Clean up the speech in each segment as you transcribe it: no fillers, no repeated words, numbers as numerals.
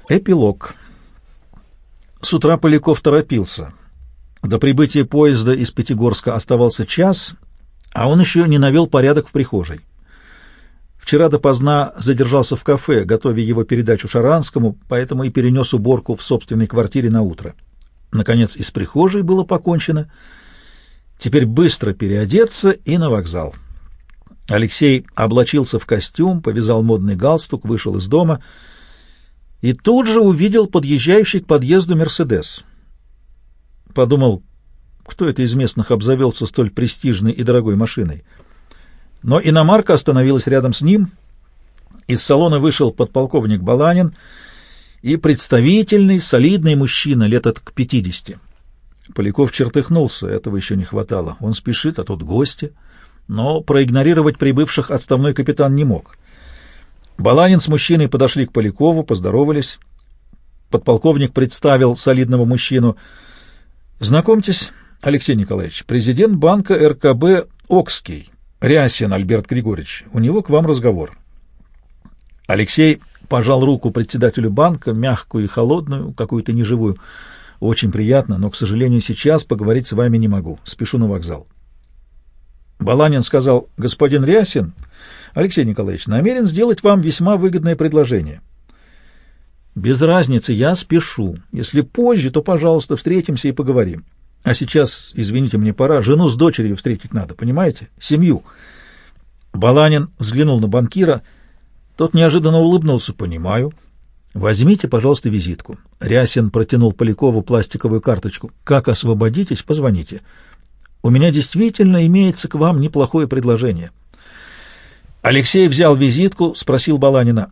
Эпилог. С утра Поляков торопился. До прибытия поезда из Пятигорска оставался час, а он еще не навел порядок в прихожей. Вчера допоздна задержался в кафе, готовя его передачу Шаранскому, поэтому и перенес уборку в собственной квартире на утро. Наконец, из прихожей было покончено. Теперь быстро переодеться и на вокзал. Алексей облачился в костюм, повязал модный галстук, вышел из дома и тут же увидел подъезжающий к подъезду «Мерседес». Подумал, кто это из местных обзавелся столь престижной и дорогой машиной. Но иномарка остановилась рядом с ним. Из салона вышел подполковник Баланин и представительный, солидный мужчина лет от к 50. Поляков чертыхнулся, этого еще не хватало. Он спешит, а тут гости. Но проигнорировать прибывших отставной капитан не мог. Баланин с мужчиной подошли к Полякову, поздоровались. Подполковник представил солидного мужчину. «Знакомьтесь, Алексей Николаевич, президент банка РКБ «Окский», Рясин Альберт Григорьевич. У него к вам разговор». Алексей пожал руку председателю банка, мягкую и холодную, какую-то неживую. «Очень приятно, но, к сожалению, сейчас поговорить с вами не могу. Спешу на вокзал». Баланин сказал: «Господин Рясин, Алексей Николаевич, намерен сделать вам весьма выгодное предложение». «Без разницы, я спешу. Если позже, то, пожалуйста, встретимся и поговорим. А сейчас, извините, мне пора. Жену с дочерью встретить надо, понимаете? Семью». Баланин взглянул на банкира. Тот неожиданно улыбнулся. «Понимаю. Возьмите, пожалуйста, визитку». Рясин протянул Полякову пластиковую карточку. «Как освободитесь, позвоните. У меня действительно имеется к вам неплохое предложение». Алексей взял визитку, спросил Баланина: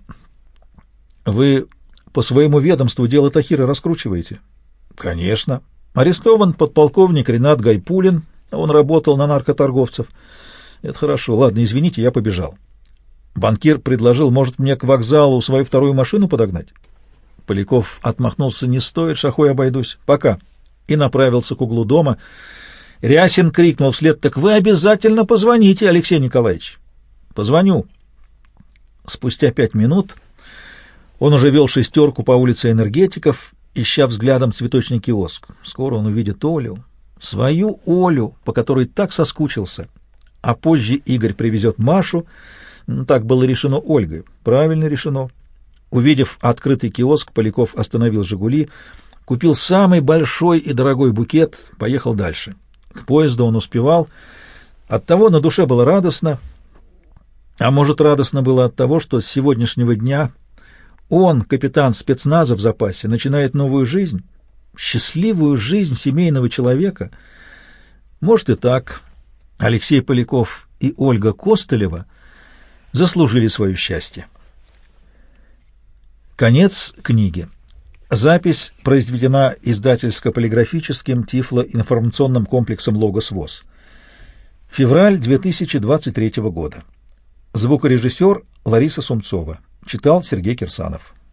«Вы по своему ведомству дело Тахира раскручиваете?» «Конечно. Арестован подполковник Ренат Гайпулин. Он работал на наркоторговцев». «Это хорошо. Ладно, извините, я побежал». Банкир предложил: «Может, мне к вокзалу свою вторую машину подогнать?» Поляков отмахнулся: «Не стоит, шахой обойдусь. Пока». И направился к углу дома. Рясин крикнул вслед: «Так вы обязательно позвоните, Алексей Николаевич». «Позвоню». Спустя 5 минут он уже вел шестерку по улице Энергетиков, ища взглядом цветочный киоск. Скоро он увидит Олю, свою Олю, по которой так соскучился. А позже Игорь привезет Машу. Так было решено Ольгой. Правильно решено. Увидев открытый киоск, Поляков остановил «Жигули», купил самый большой и дорогой букет, поехал дальше. К поезду он успевал. Оттого на душе было радостно. А может, радостно было от того, что с сегодняшнего дня он, капитан спецназа в запасе, начинает новую жизнь, счастливую жизнь семейного человека. Может и так. Алексей Поляков и Ольга Костылева заслужили свое счастье. Конец книги. Запись произведена издательско-полиграфическим тифлоинформационным комплексом «Логос ВОС». Февраль 2023 года. Звукорежиссер Лариса Сумцова. Читал Сергей Кирсанов.